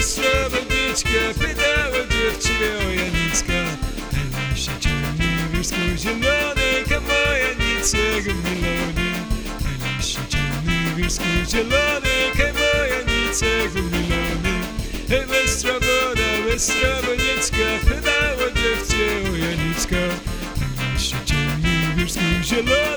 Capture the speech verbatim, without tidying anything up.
bystra wodyczka, pytała dziewczynę o Janicka. Hej, się ciągnie w wiersku zielonych, a moja nic jego milony. Hej, się ciągnie w wiersku zielonych, a moja nic jego milony. Hej, bystra woda, bystra wodyczka, pytała dziewczynę o Janicka. Hej, się ciągnie w wiersku zielonych.